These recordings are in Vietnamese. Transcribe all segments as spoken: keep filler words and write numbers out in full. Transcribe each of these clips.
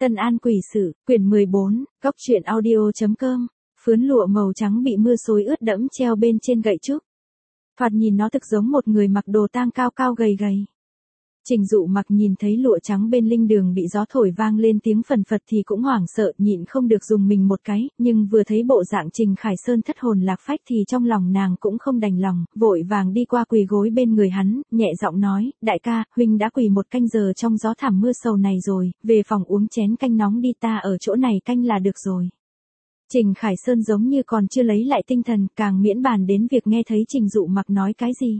Tân An quỷ sự, quyển mười bốn, góc truyện audio.com, phướn lụa màu trắng bị mưa xối ướt đẫm treo bên trên gậy trúc. Thoạt nhìn nó thực giống một người mặc đồ tang cao cao gầy gầy. Trình Dụ Mặc nhìn thấy lụa trắng bên linh đường bị gió thổi vang lên tiếng phần phật thì cũng hoảng sợ, nhịn không được dùng mình một cái, nhưng vừa thấy bộ dạng Trình Khải Sơn thất hồn lạc phách thì trong lòng nàng cũng không đành lòng, vội vàng đi qua quỳ gối bên người hắn, nhẹ giọng nói, đại ca, huynh đã quỳ một canh giờ trong gió thảm mưa sầu này rồi, về phòng uống chén canh nóng đi, ta ở chỗ này canh là được rồi. Trình Khải Sơn giống như còn chưa lấy lại tinh thần, càng miễn bàn đến việc nghe thấy Trình Dụ Mặc nói cái gì.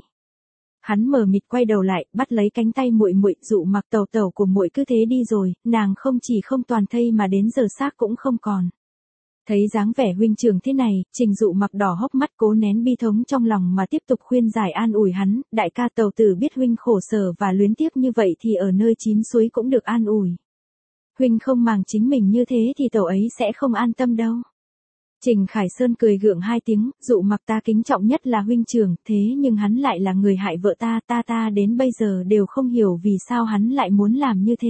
Hắn mờ mịt quay đầu lại, bắt lấy cánh tay muội muội, Dụ Mặc tẩu tẩu của muội cứ thế đi rồi, nàng không chỉ không toàn thây mà đến giờ xác cũng không còn. Thấy dáng vẻ huynh trưởng thế này, Trình Dụ Mặc đỏ hốc mắt cố nén bi thống trong lòng mà tiếp tục khuyên giải an ủi hắn, đại ca tẩu tử biết huynh khổ sở và luyến tiếc như vậy thì ở nơi chín suối cũng được an ủi. Huynh không màng chính mình như thế thì tẩu ấy sẽ không an tâm đâu. Trình Khải Sơn cười gượng hai tiếng, Dụ Mặc ta kính trọng nhất là huynh trưởng, thế nhưng hắn lại là người hại vợ ta, ta ta đến bây giờ đều không hiểu vì sao hắn lại muốn làm như thế.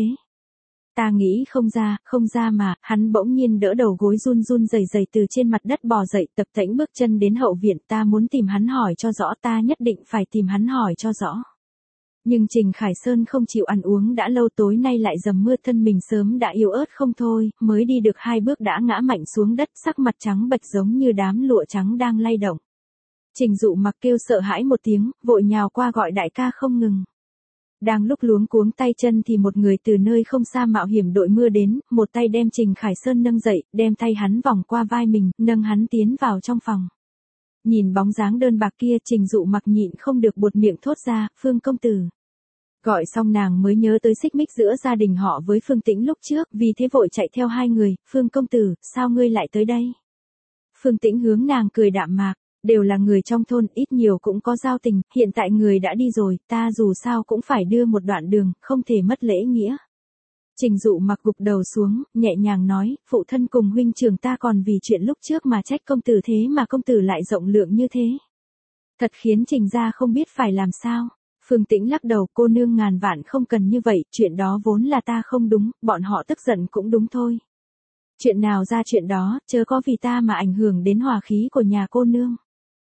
Ta nghĩ không ra, không ra mà, hắn bỗng nhiên đỡ đầu gối run run rẩy rẩy từ trên mặt đất bò dậy, tập tễnh bước chân đến hậu viện, ta muốn tìm hắn hỏi cho rõ, ta nhất định phải tìm hắn hỏi cho rõ. Nhưng Trình Khải Sơn không chịu ăn uống đã lâu, tối nay lại dầm mưa, thân mình sớm đã yếu ớt không thôi, mới đi được hai bước đã ngã mạnh xuống đất, sắc mặt trắng bệch giống như đám lụa trắng đang lay động. Trình Dụ Mặc kêu sợ hãi một tiếng, vội nhào qua gọi đại ca không ngừng. Đang lúc luống cuống tay chân thì một người từ nơi không xa mạo hiểm đội mưa đến, một tay đem Trình Khải Sơn nâng dậy, đem tay hắn vòng qua vai mình, nâng hắn tiến vào trong phòng. Nhìn bóng dáng đơn bạc kia, Trình Dụ Mặc nhịn không được buột miệng thốt ra, Phương công tử. Gọi xong nàng mới nhớ tới xích mích giữa gia đình họ với Phương Tĩnh lúc trước, vì thế vội chạy theo hai người, Phương công tử, sao ngươi lại tới đây? Phương Tĩnh hướng nàng cười đạm mạc, đều là người trong thôn, ít nhiều cũng có giao tình, hiện tại người đã đi rồi, ta dù sao cũng phải đưa một đoạn đường, không thể mất lễ nghĩa. Trình Dụ Mặc gục đầu xuống, nhẹ nhàng nói, phụ thân cùng huynh trưởng ta còn vì chuyện lúc trước mà trách công tử, thế mà công tử lại rộng lượng như thế. Thật khiến Trình gia không biết phải làm sao. Phương Tĩnh lắc đầu, cô nương ngàn vạn không cần như vậy, chuyện đó vốn là ta không đúng, bọn họ tức giận cũng đúng thôi. Chuyện nào ra chuyện đó, chớ có vì ta mà ảnh hưởng đến hòa khí của nhà cô nương.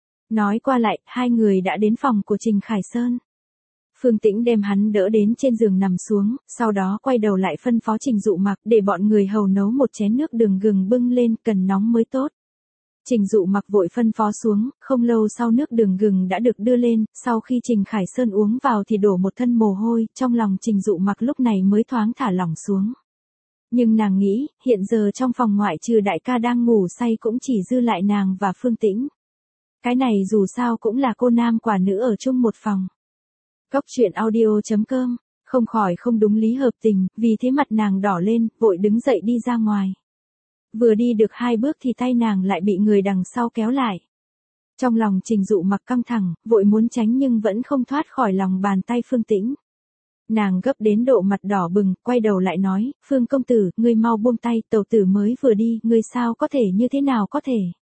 Nói qua lại, hai người đã đến phòng của Trình Khải Sơn. Phương Tĩnh đem hắn đỡ đến trên giường nằm xuống, sau đó quay đầu lại phân phó Trình Dụ Mặc để bọn người hầu nấu một chén nước đường gừng bưng lên, cần nóng mới tốt. Trình Dụ Mặc vội phân phó xuống, không lâu sau nước đường gừng đã được đưa lên, sau khi Trình Khải Sơn uống vào thì đổ một thân mồ hôi, trong lòng Trình Dụ Mặc lúc này mới thoáng thả lỏng xuống. Nhưng nàng nghĩ, hiện giờ trong phòng ngoại trừ đại ca đang ngủ say cũng chỉ dư lại nàng và Phương Tĩnh. Cái này dù sao cũng là cô nam quả nữ ở chung một phòng. Góc truyện audio.com, không khỏi không đúng lý hợp tình, vì thế mặt nàng đỏ lên, vội đứng dậy đi ra ngoài. Vừa đi được hai bước thì tay nàng lại bị người đằng sau kéo lại. Trong lòng Trình Dụ Mặc căng thẳng, vội muốn tránh nhưng vẫn không thoát khỏi lòng bàn tay Phương Tĩnh. Nàng gấp đến độ mặt đỏ bừng, quay đầu lại nói, Phương công tử, ngươi mau buông tay, tẩu tử mới vừa đi, ngươi sao có thể, như thế nào có thể.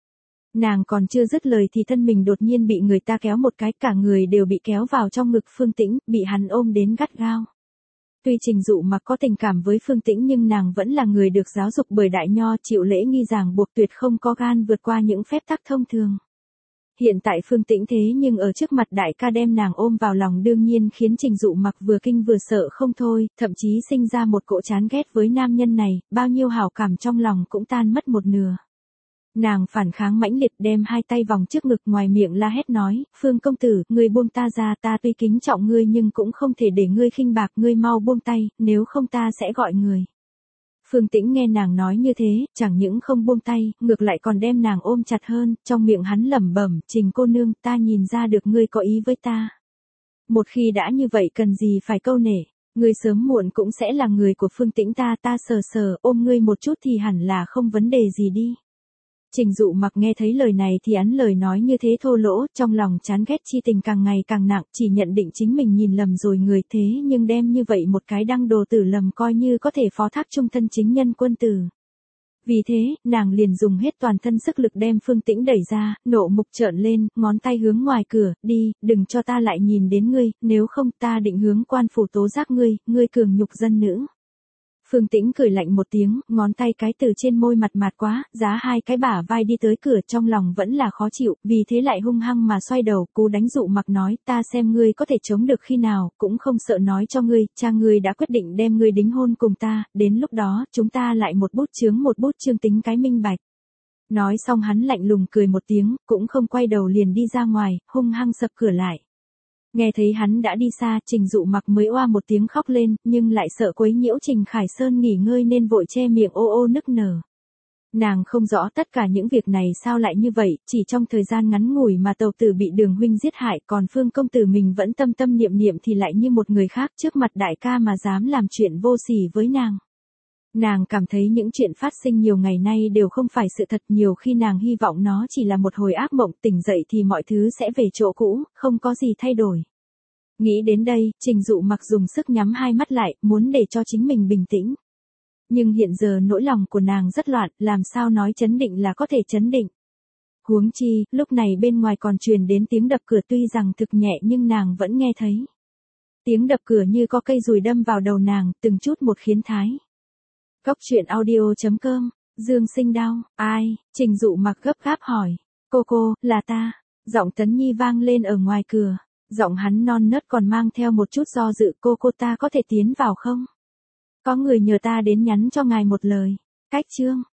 Nàng còn chưa dứt lời thì thân mình đột nhiên bị người ta kéo một cái, cả người đều bị kéo vào trong ngực Phương Tĩnh, bị hắn ôm đến gắt gao. Tuy Trình Dụ Mặc có tình cảm với Phương Tĩnh nhưng nàng vẫn là người được giáo dục bởi đại nho, chịu lễ nghi ràng buộc, tuyệt không có gan vượt qua những phép tắc thông thường. Hiện tại Phương Tĩnh thế nhưng ở trước mặt đại ca đem nàng ôm vào lòng đương nhiên khiến Trình Dụ Mặc vừa kinh vừa sợ không thôi, thậm chí sinh ra một cỗ chán ghét với nam nhân này, bao nhiêu hảo cảm trong lòng cũng tan mất một nửa. Nàng phản kháng mãnh liệt đem hai tay vòng trước ngực, ngoài miệng la hét nói, Phương công tử, ngươi buông ta ra, ta tuy kính trọng ngươi nhưng cũng không thể để ngươi khinh bạc, ngươi mau buông tay, nếu không ta sẽ gọi người. Phương Tĩnh nghe nàng nói như thế, chẳng những không buông tay, ngược lại còn đem nàng ôm chặt hơn, trong miệng hắn lẩm bẩm, Trình cô nương, ta nhìn ra được ngươi có ý với ta. Một khi đã như vậy cần gì phải câu nể, ngươi sớm muộn cũng sẽ là người của Phương Tĩnh ta, ta sờ sờ, ôm ngươi một chút thì hẳn là không vấn đề gì đi. Trình Dụ Mặc nghe thấy lời này thì án lời nói như thế thô lỗ, trong lòng chán ghét chi tình càng ngày càng nặng, chỉ nhận định chính mình nhìn lầm rồi người, thế nhưng đem như vậy một cái đăng đồ tử lầm coi như có thể phó thác trung thân chính nhân quân tử. Vì thế, nàng liền dùng hết toàn thân sức lực đem Phương Tĩnh đẩy ra, nộ mục trợn lên, ngón tay hướng ngoài cửa, đi, đừng cho ta lại nhìn đến ngươi, nếu không ta định hướng quan phủ tố giác ngươi, ngươi cường nhục dân nữ. Phương Tĩnh cười lạnh một tiếng, ngón tay cái từ trên môi mặt mạt quá, giá hai cái bả vai đi tới cửa, trong lòng vẫn là khó chịu, vì thế lại hung hăng mà xoay đầu, cú đánh Dụ Mặc nói, ta xem ngươi có thể chống được khi nào, cũng không sợ nói cho ngươi, cha ngươi đã quyết định đem ngươi đính hôn cùng ta, đến lúc đó, chúng ta lại một bút chướng một bút chương tính cái minh bạch. Nói xong hắn lạnh lùng cười một tiếng, cũng không quay đầu liền đi ra ngoài, hung hăng sập cửa lại. Nghe thấy hắn đã đi xa, Trình Dụ Mặc mới oa một tiếng khóc lên, nhưng lại sợ quấy nhiễu Trình Khải Sơn nghỉ ngơi nên vội che miệng ô ô nức nở. Nàng không rõ tất cả những việc này sao lại như vậy, chỉ trong thời gian ngắn ngủi mà Tầu Tử bị Đường huynh giết hại, còn Phương công tử mình vẫn tâm tâm niệm niệm thì lại như một người khác trước mặt đại ca mà dám làm chuyện vô sỉ với nàng. Nàng cảm thấy những chuyện phát sinh nhiều ngày nay đều không phải sự thật, nhiều khi nàng hy vọng nó chỉ là một hồi ác mộng, tỉnh dậy thì mọi thứ sẽ về chỗ cũ, không có gì thay đổi. Nghĩ đến đây, Trình Dụ Mặc dùng sức nhắm hai mắt lại, muốn để cho chính mình bình tĩnh. Nhưng hiện giờ nỗi lòng của nàng rất loạn, làm sao nói chấn định là có thể chấn định. Huống chi, lúc này bên ngoài còn truyền đến tiếng đập cửa, tuy rằng thực nhẹ nhưng nàng vẫn nghe thấy. Tiếng đập cửa như có cây dùi đâm vào đầu nàng, từng chút một khiến thái. Góc truyện audio chấm com, Dương Sinh đau, ai, Trình Dụ Mặc gấp gáp hỏi, cô cô, là ta, giọng Tấn Nhi vang lên ở ngoài cửa, giọng hắn non nớt còn mang theo một chút do dự, cô cô ta có thể tiến vào không? Có người nhờ ta đến nhắn cho ngài một lời, cách chương.